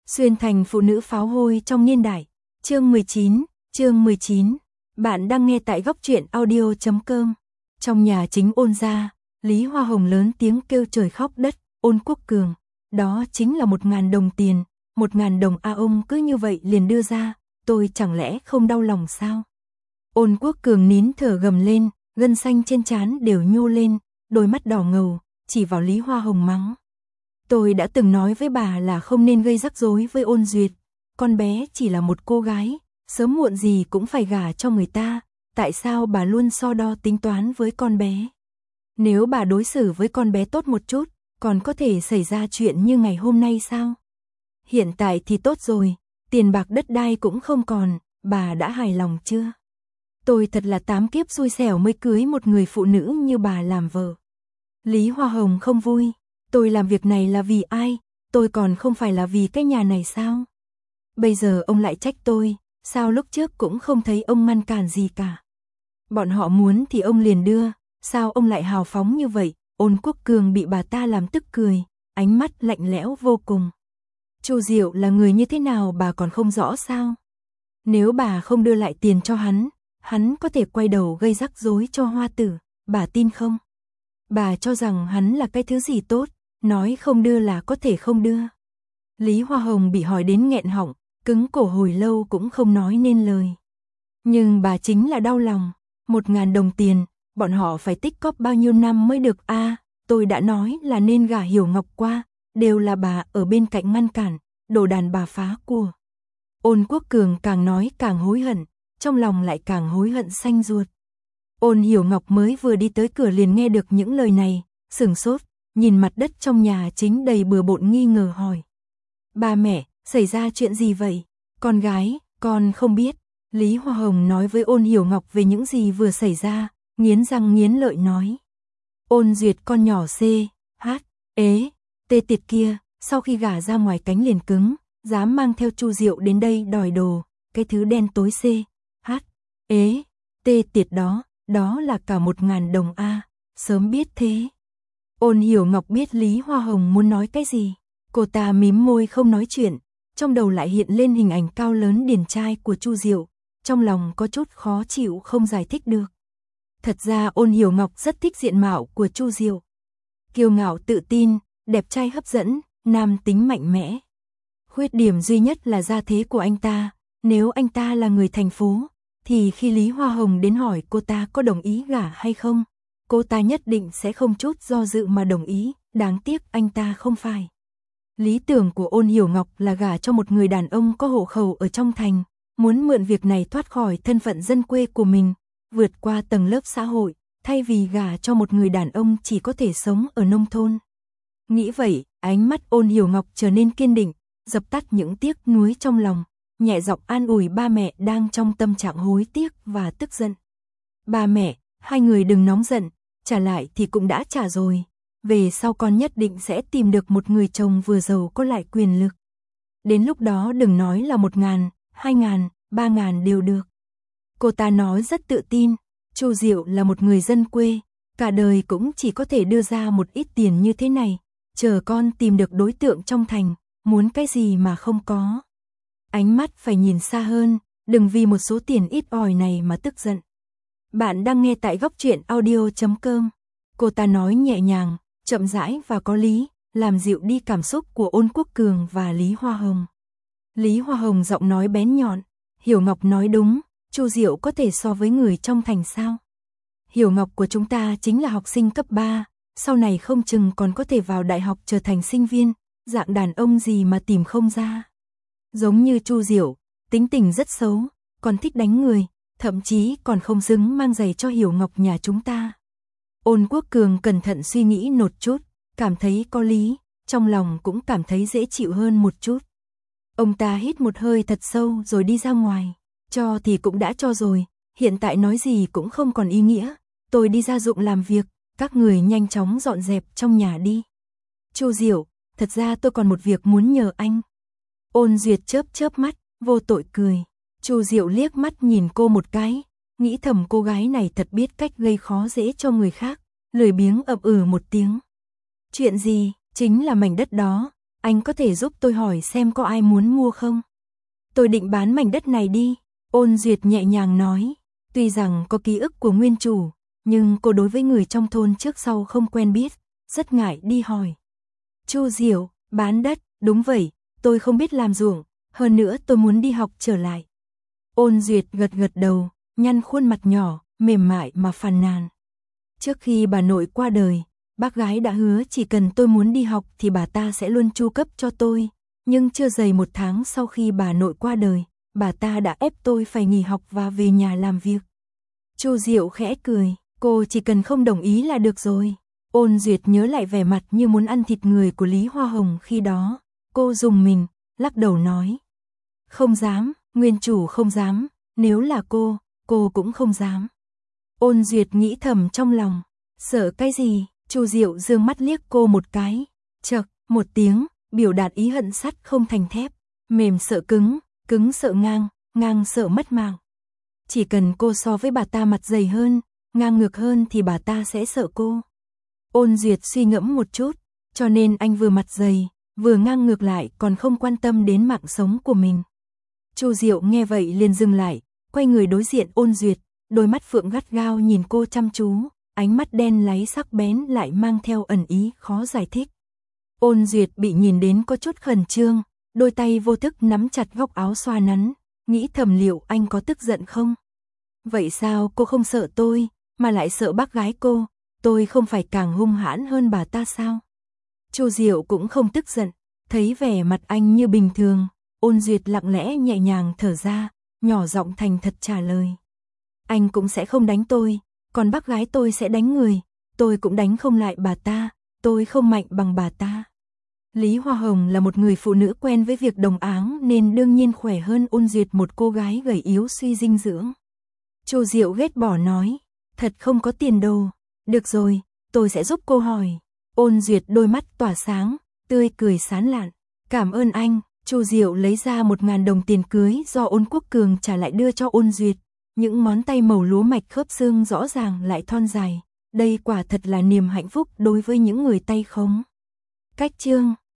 Xuyên thành phụ nữ pháo hôi trong niên đại. Chương 19. Bạn đang nghe tại góc truyện audio.com. Trong nhà chính Ôn gia, Lý Hoa Hồng lớn tiếng kêu trời khóc đất, Ôn Quốc Cường, đó chính là 1.000 đồng tiền, 1.000 đồng a ông cứ như vậy liền đưa ra, tôi chẳng lẽ không đau lòng sao? Ôn Quốc Cường nín thở gầm lên, gân xanh trên trán đều nhô lên, đôi mắt đỏ ngầu, chỉ vào Lý Hoa Hồng mắng. Tôi đã từng nói với bà là không nên gây rắc rối với Ôn Duyệt, con bé chỉ là một cô gái, sớm muộn gì cũng phải gả cho người ta, tại sao bà luôn so đo tính toán với con bé? Nếu bà đối xử với con bé tốt một chút, còn có thể xảy ra chuyện như ngày hôm nay sao? Hiện tại thì tốt rồi, tiền bạc đất đai cũng không còn, bà đã hài lòng chưa? Tôi thật là 8 kiếp xui xẻo mới cưới một người phụ nữ như bà làm vợ. Lý Hoa Hồng không vui, tôi làm việc này là vì ai, tôi còn không phải là vì cái nhà này sao? Bây giờ ông lại trách tôi, sao lúc trước cũng không thấy ông ngăn cản gì cả. Bọn họ muốn thì ông liền đưa, sao ông lại hào phóng như vậy? Ôn Quốc Cường bị bà ta làm tức cười, ánh mắt lạnh lẽo vô cùng. Chu Diệu là người như thế nào bà còn không rõ sao? Nếu bà không đưa lại tiền cho hắn có thể quay đầu gây rắc rối cho Hoa Tử, bà tin không? Bà cho rằng hắn là cái thứ gì tốt, nói không đưa là có thể không đưa. Lý Hoa Hồng bị hỏi đến nghẹn họng, cứng cổ hồi lâu cũng không nói nên lời. Nhưng bà chính là đau lòng, 1.000 đồng tiền, bọn họ phải tích cóp bao nhiêu năm mới được a? Tôi đã nói là nên gả Hiểu Ngọc qua, đều là bà ở bên cạnh ngăn cản, đồ đàn bà phá của. Ôn Quốc Cường càng nói càng hối hận, trong lòng lại càng hối hận xanh ruột. Ôn Hiểu Ngọc mới vừa đi tới cửa liền nghe được những lời này, sửng sốt, nhìn mặt đất trong nhà chính đầy bừa bộn nghi ngờ hỏi. Ba mẹ, xảy ra chuyện gì vậy? Con gái, con không biết. Lý Hoa Hồng nói với Ôn Hiểu Ngọc về những gì vừa xảy ra, nghiến răng nghiến lợi nói. Ôn Duyệt con nhỏ C, H, ế, tê tiệt kia, sau khi gả ra ngoài cánh liền cứng, dám mang theo Chu Diệu đến đây đòi đồ, cái thứ đen tối C, H, ế, tê tiệt đó là cả 1.000 đồng a, sớm biết thế. Ôn Hiểu Ngọc biết Lý Hoa Hồng muốn nói cái gì, cô ta mím môi không nói chuyện, trong đầu lại hiện lên hình ảnh cao lớn điển trai của Chu Diệu, trong lòng có chút khó chịu không giải thích được. Thật ra Ôn Hiểu Ngọc rất thích diện mạo của Chu Diệu. Kiêu ngạo tự tin, đẹp trai hấp dẫn, nam tính mạnh mẽ. Khuyết điểm duy nhất là gia thế của anh ta, nếu anh ta là người thành phố, thì khi Lý Hoa Hồng đến hỏi cô ta có đồng ý gả hay không, cô ta nhất định sẽ không chút do dự mà đồng ý, đáng tiếc anh ta không phải. Lý tưởng của Ôn Hiểu Ngọc là gả cho một người đàn ông có hộ khẩu ở trong thành, muốn mượn việc này thoát khỏi thân phận dân quê của mình, vượt qua tầng lớp xã hội, thay vì gả cho một người đàn ông chỉ có thể sống ở nông thôn. Nghĩ vậy, ánh mắt Ôn Hiểu Ngọc trở nên kiên định, dập tắt những tiếc nuối trong lòng, nhẹ giọng an ủi ba mẹ đang trong tâm trạng hối tiếc và tức giận. Ba mẹ, hai người đừng nóng giận, trả lại thì cũng đã trả rồi. Về sau con nhất định sẽ tìm được một người chồng vừa giàu có lại quyền lực. Đến lúc đó đừng nói là 1.000, 2.000, 3.000 đều được. Cô ta nói rất tự tin, Chu Diệu là một người dân quê, cả đời cũng chỉ có thể đưa ra một ít tiền như thế này, chờ con tìm được đối tượng trong thành, muốn cái gì mà không có. Ánh mắt phải nhìn xa hơn, đừng vì một số tiền ít ỏi này mà tức giận. Bạn đang nghe tại góc truyện audio.com. Cô ta nói nhẹ nhàng, chậm rãi và có lý, làm dịu đi cảm xúc của Ôn Quốc Cường và Lý Hoa Hồng. Lý Hoa Hồng giọng nói bén nhọn, Hiểu Ngọc nói đúng, Chu Diệu có thể so với người trong thành sao? Hiểu Ngọc của chúng ta chính là học sinh cấp 3, sau này không chừng còn có thể vào đại học trở thành sinh viên, dạng đàn ông gì mà tìm không ra. Giống như Chu Diệu, tính tình rất xấu, còn thích đánh người, thậm chí còn không xứng mang giày cho Hiểu Ngọc nhà chúng ta. Ôn Quốc Cường cẩn thận suy nghĩ một chút, cảm thấy có lý, trong lòng cũng cảm thấy dễ chịu hơn một chút. Ông ta hít một hơi thật sâu rồi đi ra ngoài, cho thì cũng đã cho rồi, hiện tại nói gì cũng không còn ý nghĩa, tôi đi ra ruộng làm việc, các người nhanh chóng dọn dẹp trong nhà đi. Chu Diệu, thật ra tôi còn một việc muốn nhờ anh. Ôn Duyệt chớp chớp mắt, vô tội cười. Chu Diệu liếc mắt nhìn cô một cái, nghĩ thầm cô gái này thật biết cách gây khó dễ cho người khác, lười biếng ậm một tiếng. Chuyện gì? Chính là mảnh đất đó, Anh có thể giúp tôi hỏi xem có ai muốn mua không? Tôi định bán mảnh đất này đi, Ôn Duyệt nhẹ nhàng nói. Tuy rằng có ký ức của nguyên chủ, nhưng cô đối với người trong thôn trước sau không quen biết, rất ngại đi hỏi. Chu Diệu, bán đất, đúng vậy, tôi không biết làm ruộng, hơn nữa tôi muốn đi học trở lại. Ôn Duyệt gật gật đầu, nhăn khuôn mặt nhỏ, mềm mại mà phàn nàn. Trước khi bà nội qua đời, bác gái đã hứa chỉ cần tôi muốn đi học thì bà ta sẽ luôn chu cấp cho tôi, nhưng chưa đầy 1 tháng sau khi bà nội qua đời, bà ta đã ép tôi phải nghỉ học và về nhà làm việc. Chu Diệu khẽ cười, cô chỉ cần không đồng ý là được rồi. Ôn Duyệt nhớ lại vẻ mặt như muốn ăn thịt người của Lý Hoa Hồng khi đó, cô rùng mình, lắc đầu nói. Không dám, nguyên chủ không dám, nếu là cô cũng không dám. Ôn Duyệt nghĩ thầm trong lòng, sợ cái gì? Chu Diệu dương mắt liếc cô một cái, chậc, một tiếng, biểu đạt ý hận sắt không thành thép, mềm sợ cứng, cứng sợ ngang, ngang sợ mất mạng. Chỉ cần cô so với bà ta mặt dày hơn, ngang ngược hơn thì bà ta sẽ sợ cô. Ôn Duyệt suy ngẫm một chút, cho nên anh vừa mặt dày, vừa ngang ngược lại còn không quan tâm đến mạng sống của mình. Chu Diệu nghe vậy liền dừng lại, quay người đối diện Ôn Duyệt, đôi mắt phượng gắt gao nhìn cô chăm chú, ánh mắt đen láy sắc bén lại mang theo ẩn ý khó giải thích. Ôn Duyệt bị nhìn đến có chút khẩn trương, đôi tay vô thức nắm chặt góc áo xoa nắn, nghĩ thầm liệu anh có tức giận không? Vậy sao cô không sợ tôi, mà lại sợ bác gái cô, tôi không phải càng hung hãn hơn bà ta sao? Chu Diệu cũng không tức giận, thấy vẻ mặt anh như bình thường, Ôn Duyệt lặng lẽ nhẹ nhàng thở ra, nhỏ giọng thành thật trả lời. Anh cũng sẽ không đánh tôi, còn bác gái tôi sẽ đánh người, tôi cũng đánh không lại bà ta, tôi không mạnh bằng bà ta. Lý Hoa Hồng là một người phụ nữ quen với việc đồng áng nên đương nhiên khỏe hơn Ôn Duyệt một cô gái gầy yếu suy dinh dưỡng. Chu Diệu ghét bỏ nói, thật không có tiền đồ, được rồi, tôi sẽ giúp cô hỏi. Ôn Duyệt đôi mắt tỏa sáng, tươi cười sán lạn, cảm ơn anh. Chu Diệu lấy ra 1.000 đồng tiền cưới do Ôn Quốc Cường trả lại đưa cho Ôn Duyệt, những ngón tay màu lúa mạch khớp xương rõ ràng lại thon dài, đây quả thật là niềm hạnh phúc đối với những người tay khống. Cách chương